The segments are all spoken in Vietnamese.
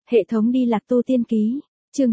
Hệ thống đi lạc tu tiên ký, chương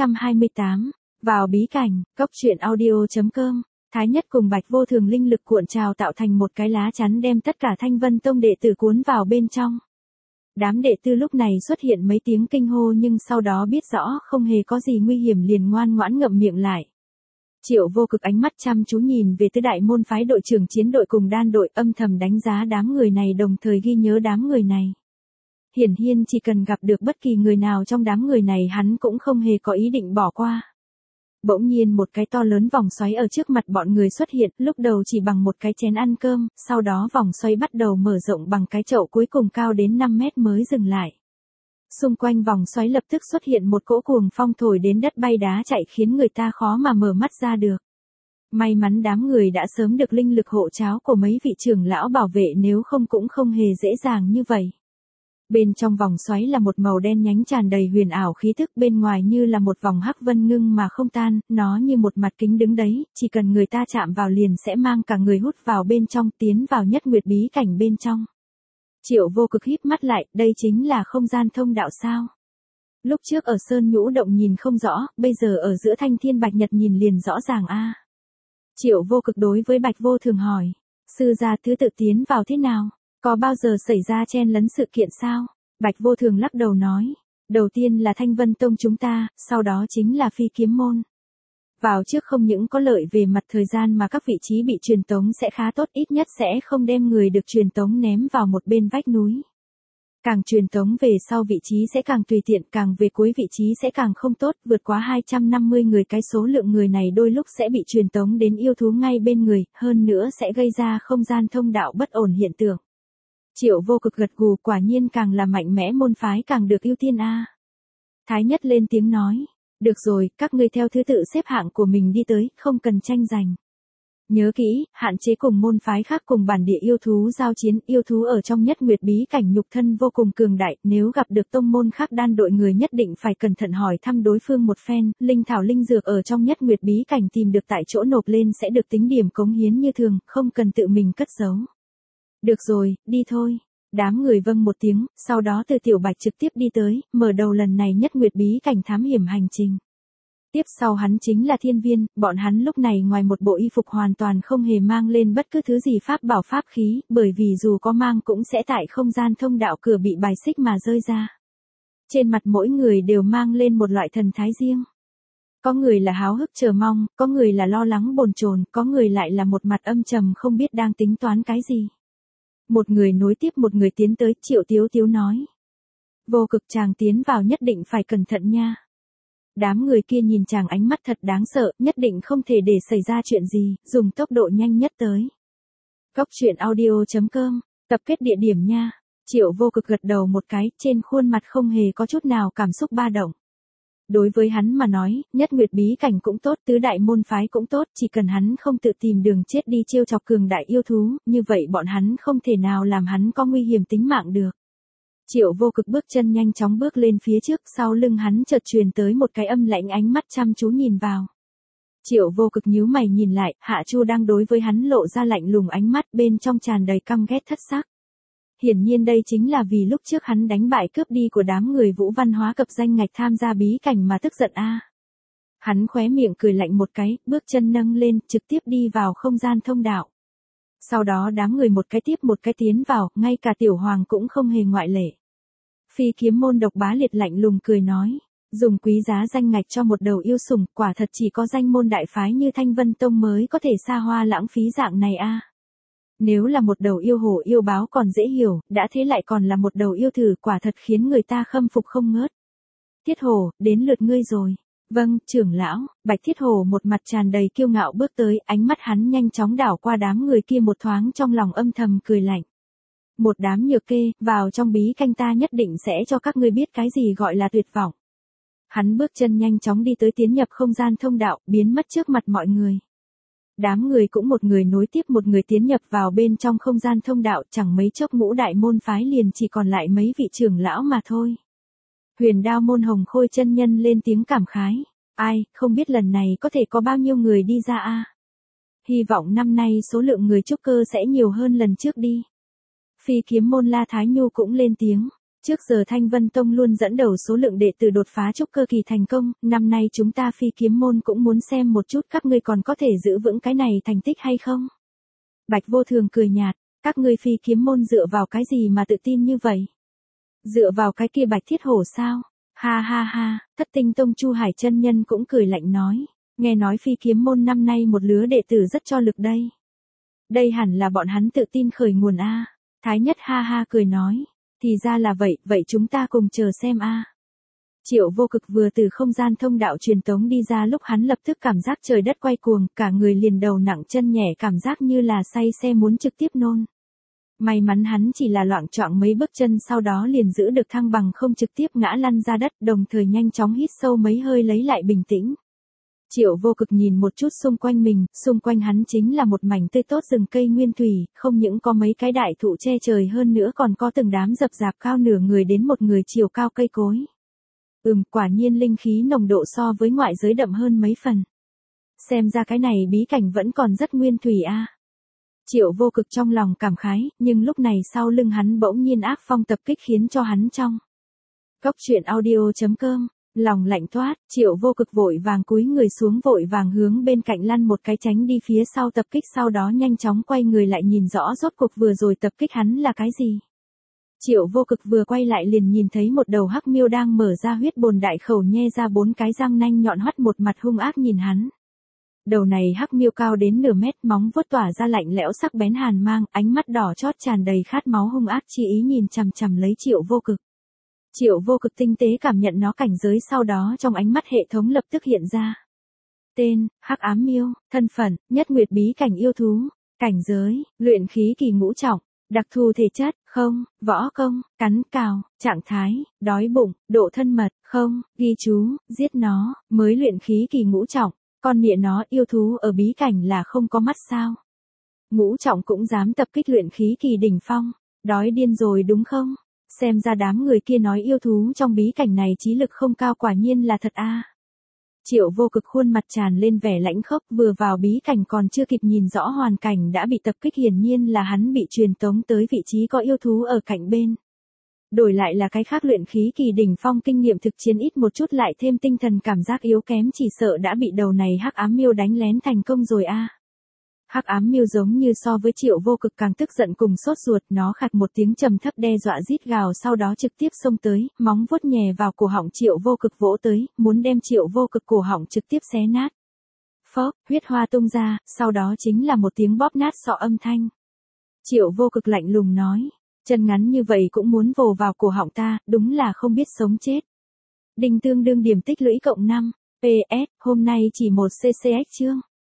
928, vào bí cảnh, cốc truyện audio.com, Thái Nhất cùng Bạch Vô Thường linh lực cuộn trào tạo thành một cái lá chắn đem tất cả Thanh Vân Tông đệ tử cuốn vào bên trong. Đám đệ tử lúc này xuất hiện mấy tiếng kinh hô nhưng sau đó biết rõ không hề có gì nguy hiểm liền ngoan ngoãn ngậm miệng lại. Triệu Vô Cực ánh mắt chăm chú nhìn về tứ đại môn phái đội trưởng chiến đội cùng đan đội, âm thầm đánh giá đám người này, đồng thời ghi nhớ đám người này. Hiển nhiên chỉ cần gặp được bất kỳ người nào trong đám người này hắn cũng không hề có ý định bỏ qua. Bỗng nhiên một cái to lớn vòng xoáy ở trước mặt bọn người xuất hiện, lúc đầu chỉ bằng một cái chén ăn cơm, sau đó vòng xoáy bắt đầu mở rộng bằng cái chậu cuối cùng cao đến 5 mét mới dừng lại. Xung quanh vòng xoáy lập tức xuất hiện một cỗ cuồng phong thổi đến đất bay đá chạy khiến người ta khó mà mở mắt ra được. May mắn đám người đã sớm được linh lực hộ tráo của mấy vị trưởng lão bảo vệ, nếu không cũng không hề dễ dàng như vậy. Bên trong vòng xoáy là một màu đen nhánh tràn đầy huyền ảo khí thức, bên ngoài như là một vòng hắc vân ngưng mà không tan, nó như một mặt kính đứng đấy, chỉ cần người ta chạm vào liền sẽ mang cả người hút vào bên trong, tiến vào nhất nguyệt bí cảnh bên trong. Triệu Vô Cực híp mắt lại, đây chính là không gian thông đạo sao? Lúc trước ở Sơn Nhũ Động nhìn không rõ, bây giờ ở giữa Thanh Thiên Bạch Nhật nhìn liền rõ ràng a. Triệu Vô Cực đối với Bạch Vô Thường hỏi, sư gia thứ tự tiến vào thế nào? Có bao giờ xảy ra chen lấn sự kiện sao? Bạch Vô Thường lắc đầu nói, đầu tiên là Thanh Vân Tông chúng ta, sau đó chính là Phi Kiếm Môn. Vào trước không những có lợi về mặt thời gian mà các vị trí bị truyền tống sẽ khá tốt, ít nhất sẽ không đem người được truyền tống ném vào một bên vách núi. Càng truyền tống về sau vị trí sẽ càng tùy tiện, càng về cuối vị trí sẽ càng không tốt, vượt quá 250 người cái số lượng người này đôi lúc sẽ bị truyền tống đến yêu thú ngay bên người, hơn nữa sẽ gây ra không gian thông đạo bất ổn hiện tượng. Triệu Vô Cực gật gù, quả nhiên càng là mạnh mẽ môn phái càng được ưu tiên a. Thái Nhất lên tiếng nói, được rồi, các ngươi theo thứ tự xếp hạng của mình đi tới, không cần tranh giành. Nhớ kỹ, hạn chế cùng môn phái khác cùng bản địa yêu thú giao chiến, yêu thú ở trong nhất nguyệt bí cảnh nhục thân vô cùng cường đại, nếu gặp được tông môn khác đan đội người nhất định phải cẩn thận hỏi thăm đối phương một phen, linh thảo linh dược ở trong nhất nguyệt bí cảnh tìm được tại chỗ nộp lên sẽ được tính điểm cống hiến như thường, không cần tự mình cất giấu. Được rồi, đi thôi. Đám người vâng một tiếng, sau đó từ Tiểu Bạch trực tiếp đi tới, mở đầu lần này nhất nguyệt bí cảnh thám hiểm hành trình. Tiếp sau hắn chính là Thiên Viên, bọn hắn lúc này ngoài một bộ y phục hoàn toàn không hề mang lên bất cứ thứ gì pháp bảo pháp khí, bởi vì dù có mang cũng sẽ tại không gian thông đạo cửa bị bài xích mà rơi ra. Trên mặt mỗi người đều mang lên một loại thần thái riêng. Có người là háo hức chờ mong, có người là lo lắng bồn chồn, có người lại là một mặt âm trầm không biết đang tính toán cái gì. Một người nối tiếp một người tiến tới, Triệu Tiếu Tiếu nói. Vô Cực chàng tiến vào nhất định phải cẩn thận nha. Đám người kia nhìn chàng ánh mắt thật đáng sợ, nhất định không thể để xảy ra chuyện gì, dùng tốc độ nhanh nhất tới. Cốc truyện audio.com, tập kết địa điểm nha. Triệu Vô Cực gật đầu một cái, trên khuôn mặt không hề có chút nào cảm xúc ba động. Đối với hắn mà nói, nhất nguyệt bí cảnh cũng tốt, tứ đại môn phái cũng tốt, chỉ cần hắn không tự tìm đường chết đi trêu chọc cường đại yêu thú, như vậy bọn hắn không thể nào làm hắn có nguy hiểm tính mạng được. Triệu Vô Cực bước chân nhanh chóng bước lên phía trước, sau lưng hắn chợt truyền tới một cái âm lãnh, ánh mắt chăm chú nhìn vào. Triệu Vô Cực nhíu mày nhìn lại, Hạ Chu đang đối với hắn lộ ra lạnh lùng ánh mắt, bên trong tràn đầy căm ghét thất sắc. Hiển nhiên đây chính là vì lúc trước hắn đánh bại cướp đi của đám người Vũ Văn Hóa cập danh ngạch tham gia bí cảnh mà tức giận a. Hắn khóe miệng cười lạnh một cái, bước chân nâng lên, trực tiếp đi vào không gian thông đạo. Sau đó đám người một cái tiếp một cái tiến vào, ngay cả Tiểu Hoàng cũng không hề ngoại lệ. Phi Kiếm Môn Độc Bá Liệt lạnh lùng cười nói, dùng quý giá danh ngạch cho một đầu yêu sủng, quả thật chỉ có danh môn đại phái như Thanh Vân Tông mới có thể xa hoa lãng phí dạng này a. Nếu là một đầu yêu hổ yêu báo còn dễ hiểu, đã thế lại còn là một đầu yêu thử, quả thật khiến người ta khâm phục không ngớt. Thiết Hổ, đến lượt ngươi rồi. Vâng, trưởng lão. Bạch Thiết Hổ một mặt tràn đầy kiêu ngạo bước tới, ánh mắt hắn nhanh chóng đảo qua đám người kia một thoáng, trong lòng âm thầm cười lạnh. Một đám nhược kê, vào trong bí cảnh ta nhất định sẽ cho các ngươi biết cái gì gọi là tuyệt vọng. Hắn bước chân nhanh chóng đi tới, tiến nhập không gian thông đạo, biến mất trước mặt mọi người. Đám người cũng một người nối tiếp một người tiến nhập vào bên trong không gian thông đạo, chẳng mấy chốc ngũ đại môn phái liền chỉ còn lại mấy vị trưởng lão mà thôi. Huyền Đao môn Hồng Khôi chân nhân lên tiếng cảm khái, ai, không biết lần này có thể có bao nhiêu người đi ra a. Hy vọng năm nay số lượng người trúc cơ sẽ nhiều hơn lần trước đi. Phi Kiếm môn La Thái Nhu cũng lên tiếng, Trước giờ Thanh Vân Tông luôn dẫn đầu số lượng đệ tử đột phá trúc cơ kỳ thành công, năm nay chúng ta Phi Kiếm môn cũng muốn xem một chút các ngươi còn có thể giữ vững cái này thành tích hay không. Bạch Vô Thường cười nhạt, các ngươi Phi Kiếm môn dựa vào cái gì mà tự tin như vậy? Dựa vào cái kia Bạch Thiết Hổ sao? Ha ha ha, Thất Tinh Tông Chu Hải chân nhân cũng cười lạnh nói, nghe nói Phi Kiếm môn năm nay một lứa đệ tử rất cho lực đây. Đây hẳn là bọn hắn tự tin khởi nguồn a. Thái Nhất ha ha cười nói, thì ra là vậy, vậy chúng ta cùng chờ xem a. Triệu Vô Cực vừa từ không gian thông đạo truyền tống đi ra lúc hắn lập tức cảm giác trời đất quay cuồng, cả người liền đầu nặng chân nhẹ cảm giác như là say xe muốn trực tiếp nôn. May mắn hắn chỉ là loạng choạng mấy bước chân sau đó liền giữ được thăng bằng không trực tiếp ngã lăn ra đất, đồng thời nhanh chóng hít sâu mấy hơi lấy lại bình tĩnh. Triệu Vô Cực nhìn một chút xung quanh mình, xung quanh hắn chính là một mảnh tươi tốt rừng cây nguyên thủy, không những có mấy cái đại thụ che trời hơn nữa còn có từng đám rậm rạp cao nửa người đến một người chiều cao cây cối. Quả nhiên linh khí nồng độ so với ngoại giới đậm hơn mấy phần. Xem ra cái này bí cảnh vẫn còn rất nguyên thủy a. Triệu Vô Cực trong lòng cảm khái, nhưng lúc này sau lưng hắn bỗng nhiên ác phong tập kích khiến cho hắn trong cốc truyện audio.com lòng lạnh toát, Triệu Vô Cực vội vàng cúi người xuống vội vàng hướng bên cạnh lăn một cái tránh đi phía sau tập kích, sau đó nhanh chóng quay người lại nhìn rõ rốt cuộc vừa rồi tập kích hắn là cái gì. Triệu Vô Cực vừa quay lại liền nhìn thấy một đầu hắc miêu đang mở ra huyết bồn đại khẩu nhe ra 4 cái răng nanh nhọn hoắt một mặt hung ác nhìn hắn. Đầu này hắc miêu cao đến nửa mét, móng vuốt tỏa ra lạnh lẽo sắc bén hàn mang, ánh mắt đỏ chót tràn đầy khát máu hung ác chi ý nhìn chằm chằm lấy Triệu Vô Cực. Triệu Vô Cực tinh tế cảm nhận nó cảnh giới, sau đó trong ánh mắt hệ thống lập tức hiện ra. Tên, Hắc Ám Miêu, thân phận, Nhất Nguyệt bí cảnh yêu thú, cảnh giới, luyện khí kỳ ngũ trọng, đặc thù thể chất, không, võ công, cắn cào, trạng thái, đói bụng, độ thân mật, không, ghi chú, giết nó, mới luyện khí kỳ ngũ trọng, con mẹ nó yêu thú ở bí cảnh là không có mắt sao. Ngũ trọng cũng dám tập kích luyện khí kỳ đỉnh phong, đói điên rồi đúng không? Xem ra đám người kia nói yêu thú trong bí cảnh này trí lực không cao quả nhiên là thật a. Triệu Vô Cực khuôn mặt tràn lên vẻ lãnh khốc, vừa vào bí cảnh còn chưa kịp nhìn rõ hoàn cảnh đã bị tập kích, hiển nhiên là hắn bị truyền tống tới vị trí có yêu thú ở cạnh bên. Đổi lại là cái khác luyện khí kỳ đỉnh phong kinh nghiệm thực chiến ít một chút lại thêm tinh thần cảm giác yếu kém chỉ sợ đã bị đầu này Hắc Ám Miêu đánh lén thành công rồi a. Hắc Ám Miêu giống như so với Triệu Vô Cực càng tức giận cùng sốt ruột, nó khặt một tiếng trầm thấp đe dọa rít gào, sau đó trực tiếp xông tới, móng vuốt nhè vào cổ họng Triệu Vô Cực vỗ tới, muốn đem Triệu Vô Cực cổ họng trực tiếp xé nát. Phốc, huyết hoa tung ra, sau đó chính là một tiếng bóp nát sọ âm thanh. Triệu Vô Cực lạnh lùng nói, chân ngắn như vậy cũng muốn vồ vào cổ họng ta, đúng là không biết sống chết. Đinh tương đương điểm tích lũy +5, PS, hôm nay chỉ 1 CCX chương.